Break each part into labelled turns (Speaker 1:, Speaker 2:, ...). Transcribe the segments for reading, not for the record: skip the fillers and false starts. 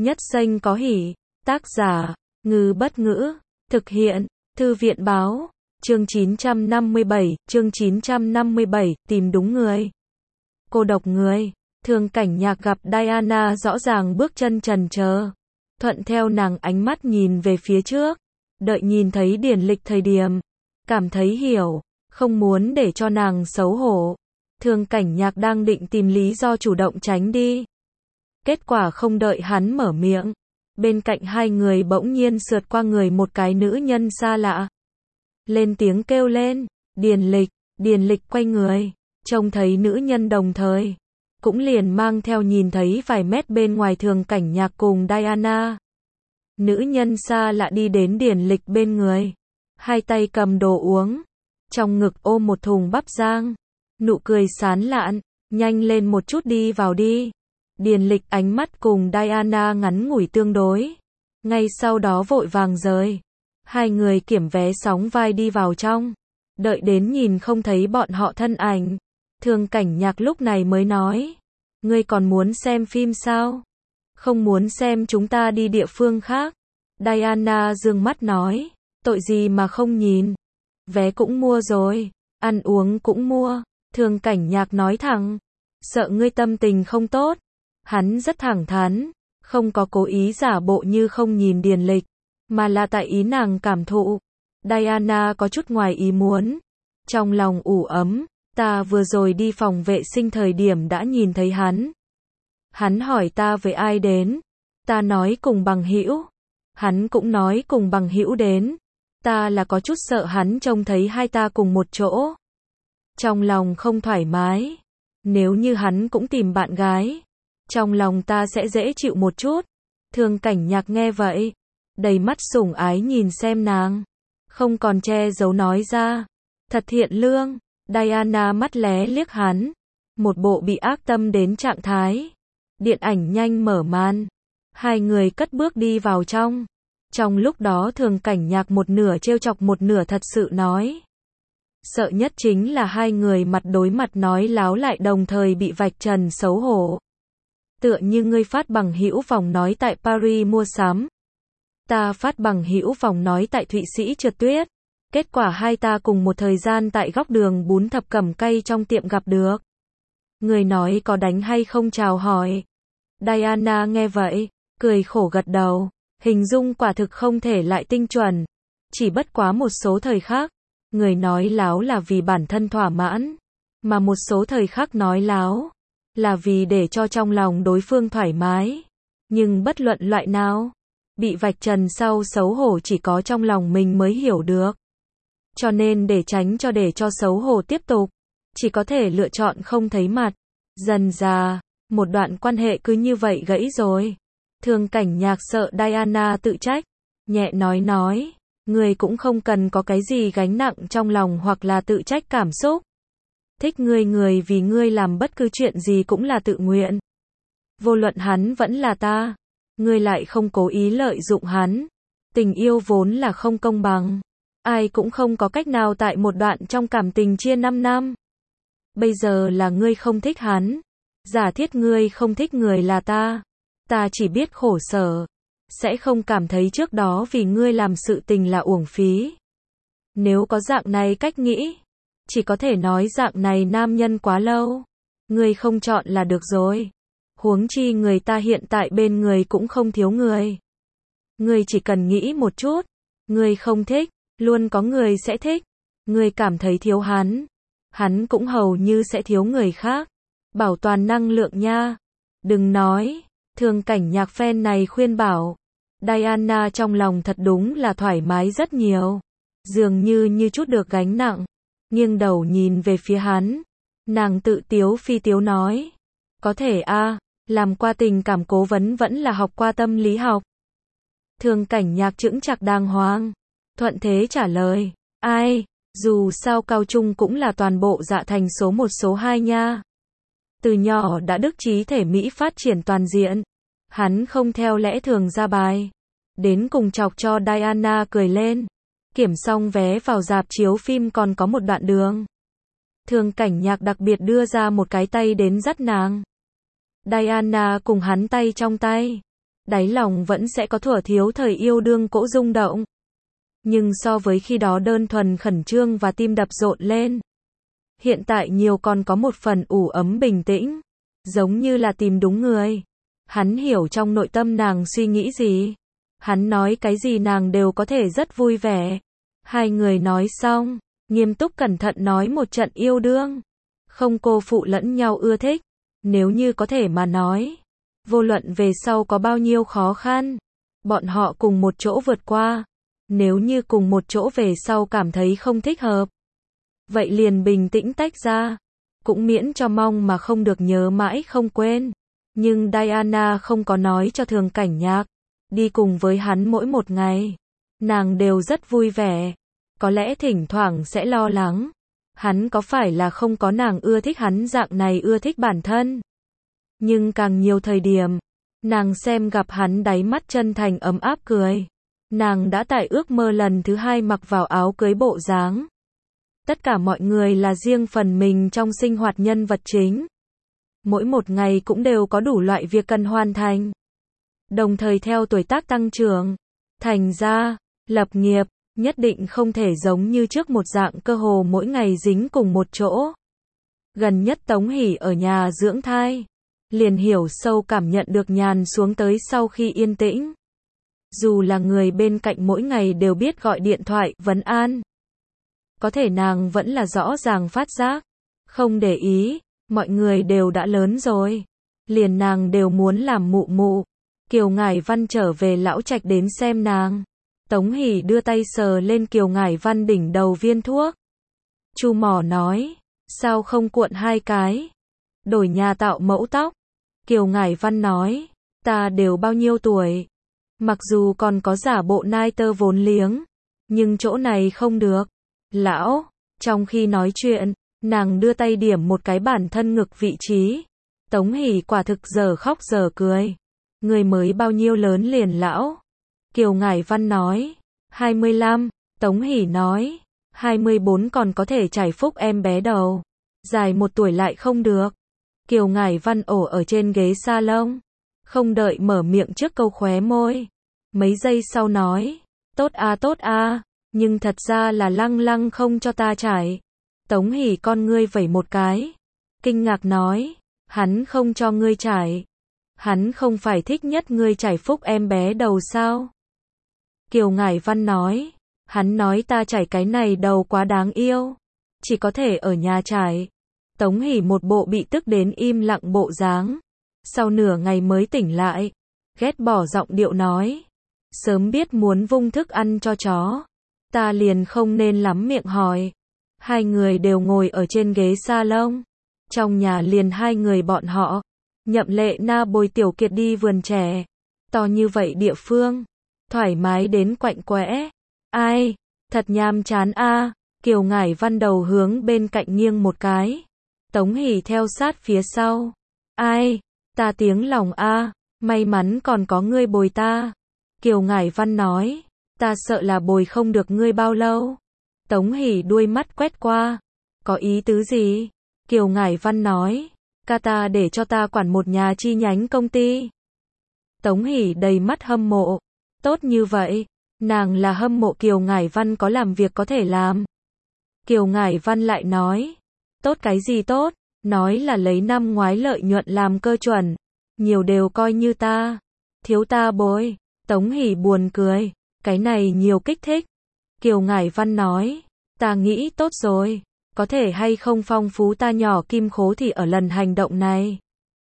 Speaker 1: Nhất xanh có hỉ. Tác giả, Ngư Bất Ngữ. Thực hiện, Thư viện Báo. Chương 957, tìm đúng người. Cô độc người. Thường Cảnh Nhạc gặp Diana rõ ràng bước chân chần chờ. Thuận theo nàng ánh mắt nhìn về phía trước. Đợi nhìn thấy Điền Lịch thời điểm. Cảm thấy hiểu, không muốn để cho nàng xấu hổ. Thường Cảnh Nhạc đang định tìm lý do chủ động tránh đi. Kết quả không đợi hắn mở miệng. Bên cạnh hai người bỗng nhiên sượt qua người một cái nữ nhân xa lạ. Lên tiếng kêu lên, Điền Lịch quay người, trông thấy nữ nhân đồng thời. Cũng liền mang theo nhìn thấy vài mét bên ngoài Thường Cảnh Nhạc cùng Diana. Nữ nhân xa lạ đi đến Điền Lịch bên người. Hai tay cầm đồ uống. Trong ngực ôm một thùng bắp rang. Nụ cười sán lạn, nhanh lên một chút đi vào đi. Điền Lịch ánh mắt cùng Diana ngắn ngủi tương đối. Ngay sau đó vội vàng rời. Hai người kiểm vé sóng vai đi vào trong. Đợi đến nhìn không thấy bọn họ thân ảnh. Thường Cảnh Nhạc lúc này mới nói. Ngươi còn muốn xem phim sao? Không muốn xem chúng ta đi địa phương khác. Diana dương mắt nói. Tội gì mà không nhìn. Vé cũng mua rồi. Ăn uống cũng mua. Thường Cảnh Nhạc nói thẳng. Sợ ngươi tâm tình không tốt. Hắn rất thẳng thắn. Không có cố ý giả bộ như không nhìn Điền Lịch. Mà là tại ý nàng cảm thụ. Diana có chút ngoài ý muốn. Trong lòng ủ ấm. Ta vừa rồi đi phòng vệ sinh thời điểm đã nhìn thấy hắn. Hắn hỏi ta với ai đến. Ta nói cùng bằng hữu. Hắn cũng nói cùng bằng hữu đến. Ta là có chút sợ hắn trông thấy hai ta cùng một chỗ. Trong lòng không thoải mái. Nếu như hắn cũng tìm bạn gái. Trong lòng ta sẽ dễ chịu một chút. Thường Cảnh Nhạc nghe vậy. Đầy mắt sủng ái nhìn xem nàng. Không còn che giấu nói ra. Thật thiện lương. Diana mắt lé liếc hắn. Một bộ bị ác tâm đến trạng thái. Điện ảnh nhanh mở màn. Hai người cất bước đi vào trong. Trong lúc đó Thường Cảnh Nhạc một nửa trêu chọc một nửa thật sự nói. Sợ nhất chính là hai người mặt đối mặt nói láo lại đồng thời bị vạch trần xấu hổ. Tựa như ngươi phát bằng hữu vòng nói tại Paris mua sắm. Ta phát bằng hữu vòng nói tại Thụy Sĩ trượt tuyết. Kết quả hai ta cùng một thời gian tại góc đường bún thập cẩm cay trong tiệm gặp được. Người nói có đánh hay không chào hỏi. Diana nghe vậy, cười khổ gật đầu. Hình dung quả thực không thể lại tinh chuẩn. Chỉ bất quá một số thời khắc. Người nói láo là vì bản thân thỏa mãn. Mà một số thời khắc nói láo. Là vì để cho trong lòng đối phương thoải mái. Nhưng bất luận loại nào. Bị vạch trần sau xấu hổ chỉ có trong lòng mình mới hiểu được. Cho nên để tránh để cho xấu hổ tiếp tục. Chỉ có thể lựa chọn không thấy mặt. Dần dà, một đoạn quan hệ cứ như vậy gãy rồi. Thường Cảnh Nhạc sợ Diana tự trách. Nhẹ nói. Ngươi cũng không cần có cái gì gánh nặng trong lòng hoặc là tự trách cảm xúc. Thích người vì ngươi làm bất cứ chuyện gì cũng là tự nguyện. Vô luận hắn vẫn là ta. Ngươi lại không cố ý lợi dụng hắn. Tình yêu vốn là không công bằng. Ai cũng không có cách nào tại một đoạn trong cảm tình chia 5 năm. Bây giờ là ngươi không thích hắn. Giả thiết ngươi không thích người là ta. Ta chỉ biết khổ sở. Sẽ không cảm thấy trước đó vì ngươi làm sự tình là uổng phí. Nếu có dạng này cách nghĩ. Chỉ có thể nói dạng này nam nhân quá lâu. Ngươi không chọn là được rồi. Huống chi người ta hiện tại bên người cũng không thiếu người. Ngươi chỉ cần nghĩ một chút. Ngươi không thích. Luôn có người sẽ thích. Ngươi cảm thấy thiếu hắn. Hắn cũng hầu như sẽ thiếu người khác. Bảo toàn năng lượng nha. Đừng nói. Thường Cảnh Nhạc fan này khuyên bảo. Diana trong lòng thật đúng là thoải mái rất nhiều. Dường như chút được gánh nặng. Nghiêng đầu nhìn về phía hắn. Nàng tự tiếu phi tiếu nói. Có thể làm qua tình cảm cố vấn vẫn là học qua tâm lý học. Thường Cảnh Nhạc chững chạc đàng hoàng. Thuận thế trả lời. Ai, dù sao cao trung cũng là toàn bộ dạ thành số 1 số 2 nha. Từ nhỏ đã đức trí thể mỹ phát triển toàn diện. Hắn không theo lẽ thường ra bài. Đến cùng chọc cho Diana cười lên. Kiểm xong vé vào rạp chiếu phim còn có một đoạn đường. Thường Cảnh Nhạc đặc biệt đưa ra một cái tay đến dắt nàng. Diana cùng hắn tay trong tay. đáy lòng vẫn sẽ có thuở thiếu thời yêu đương cỗ rung động. Nhưng so với khi đó đơn thuần khẩn trương và tim đập rộn lên. Hiện tại nhiều còn có một phần ủ ấm bình tĩnh. Giống như là tìm đúng người. Hắn hiểu trong nội tâm nàng suy nghĩ gì. Hắn nói cái gì nàng đều có thể rất vui vẻ. Hai người nói xong, nghiêm túc cẩn thận nói một trận yêu đương. Không cô phụ lẫn nhau ưa thích. Nếu như có thể mà nói. Vô luận về sau có bao nhiêu khó khăn. Bọn họ cùng một chỗ vượt qua. Nếu như cùng một chỗ về sau cảm thấy không thích hợp. Vậy liền bình tĩnh tách ra. Cũng miễn cho mong mà không được nhớ mãi không quên. Nhưng Diana không có nói cho Thường Cảnh Nhạc. Đi cùng với hắn mỗi một ngày. Nàng đều rất vui vẻ. Có lẽ thỉnh thoảng sẽ lo lắng. Hắn có phải là không có nàng ưa thích hắn dạng này ưa thích bản thân. Nhưng càng nhiều thời điểm. Nàng xem gặp hắn đáy mắt chân thành ấm áp cười. Nàng đã tại ước mơ lần thứ hai mặc vào áo cưới bộ dáng. Tất cả mọi người là riêng phần mình trong sinh hoạt nhân vật chính. Mỗi một ngày cũng đều có đủ loại việc cần hoàn thành. Đồng thời theo tuổi tác tăng trưởng, thành ra, lập nghiệp, nhất định không thể giống như trước một dạng cơ hồ mỗi ngày dính cùng một chỗ. Gần nhất Tống Hỷ ở nhà dưỡng thai. Liền hiểu sâu cảm nhận được nhàn xuống tới sau khi yên tĩnh. Dù là người bên cạnh mỗi ngày đều biết gọi điện thoại, vấn an. Có thể nàng vẫn là rõ ràng phát giác. Không để ý, mọi người đều đã lớn rồi. Liền nàng đều muốn làm mụ mụ. Kiều Ngải Văn trở về lão trạch đến xem nàng. Tống Hỷ đưa tay sờ lên Kiều Ngải Văn đỉnh đầu viên thuốc. Chu mỏ nói, sao không cuộn hai cái? Đổi nhà tạo mẫu tóc. Kiều Ngải Văn nói, ta đều bao nhiêu tuổi. Mặc dù còn có giả bộ nai tơ vốn liếng. Nhưng chỗ này không được. Lão, trong khi nói chuyện, nàng đưa tay điểm một cái bản thân ngực vị trí. Tống Hỷ quả thực giờ khóc giờ cười. Người mới bao nhiêu lớn liền lão? Kiều Ngải Văn nói, 25, Tống Hỷ nói, 24 còn có thể chải phúc em bé đầu. Dài 1 tuổi lại không được. Kiều Ngải Văn ổ ở trên ghế salon. Không đợi mở miệng trước câu khóe môi. Mấy giây sau nói, tốt a, nhưng thật ra là lăng lăng không cho ta chải. Tống Hỷ con ngươi vẩy một cái. Kinh ngạc nói, hắn không cho ngươi chải. Hắn không phải thích nhất ngươi chải phúc em bé đầu sao? Kiều Ngải Văn nói, hắn nói ta chải cái này đầu quá đáng yêu. Chỉ có thể ở nhà chải. Tống Hỷ một bộ bị tức đến im lặng bộ dáng. Sau nửa ngày mới tỉnh lại. Ghét bỏ giọng điệu nói. Sớm biết muốn vung thức ăn cho chó. Ta liền không nên lắm miệng hỏi. Hai người đều ngồi ở trên ghế salon. Trong nhà liền hai người bọn họ. Nhậm Lệ Na bồi Tiểu Kiệt đi vườn trẻ. To như vậy địa phương. Thoải mái đến quạnh quẽ. Ai? Thật nhàm chán a. Kiều Ngải Văn đầu hướng bên cạnh nghiêng một cái. Tống Hỷ theo sát phía sau. Ai? Ta tiếng lòng a. May mắn còn có ngươi bồi ta. Kiều Ngải Văn nói. Ta sợ là bồi không được ngươi bao lâu. Tống Hỷ đuôi mắt quét qua. Có ý tứ gì? Kiều Ngải Văn nói. Ca ta để cho ta quản một nhà chi nhánh công ty. Tống Hỷ đầy mắt hâm mộ. Tốt như vậy. Nàng là hâm mộ Kiều Ngải Văn có làm việc có thể làm. Kiều Ngải Văn lại nói. Tốt cái gì tốt? Nói là lấy năm ngoái lợi nhuận làm cơ chuẩn. Nhiều đều coi như ta. Thiếu ta bồi. Tống Hỷ buồn cười. Cái này nhiều kích thích. Kiều Ngải Văn nói. Ta nghĩ tốt rồi. Có thể hay không phong phú ta nhỏ kim khố thì ở lần hành động này.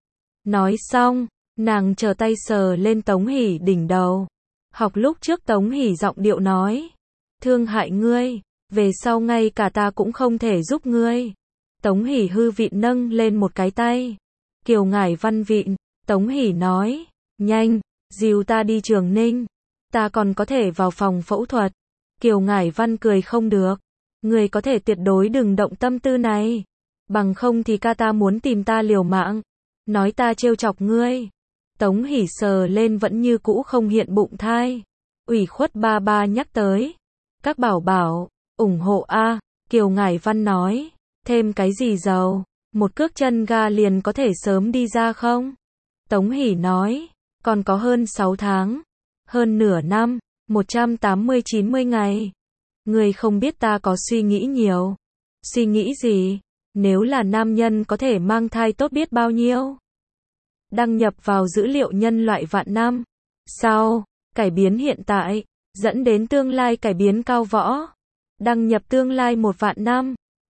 Speaker 1: Nói xong, nàng trở tay sờ lên Tống Hỷ đỉnh đầu. Học lúc trước Tống Hỷ giọng điệu nói. Thương hại ngươi, về sau ngay cả ta cũng không thể giúp ngươi. Tống Hỷ hư vịn nâng lên một cái tay. Kiều Ngải Văn vịn, Tống Hỷ nói. Nhanh, dìu ta đi Trường Ninh. Ta còn có thể vào phòng phẫu thuật. Kiều Ngải Văn cười không được. Người có thể tuyệt đối đừng động tâm tư này. Bằng không thì ca ta muốn tìm ta liều mạng. Nói ta trêu chọc ngươi. Tống Hỷ sờ lên vẫn như cũ không hiện bụng thai. Ủy khuất ba ba nhắc tới. Các bảo bảo, ủng hộ a. Kiều Ngải Văn nói. Thêm cái gì dầu. Một cước chân ga liền có thể sớm đi ra không? Tống Hỷ nói. Còn có hơn 6 tháng, hơn nửa năm, 180-90 ngày. Ngươi không biết ta có suy nghĩ nhiều. Suy nghĩ gì? Nếu là nam nhân có thể mang thai tốt biết bao nhiêu. Đăng nhập vào dữ liệu nhân loại vạn năm. Sau, cải biến hiện tại, dẫn đến tương lai cải biến cao võ. Đăng nhập tương lai 1 vạn năm.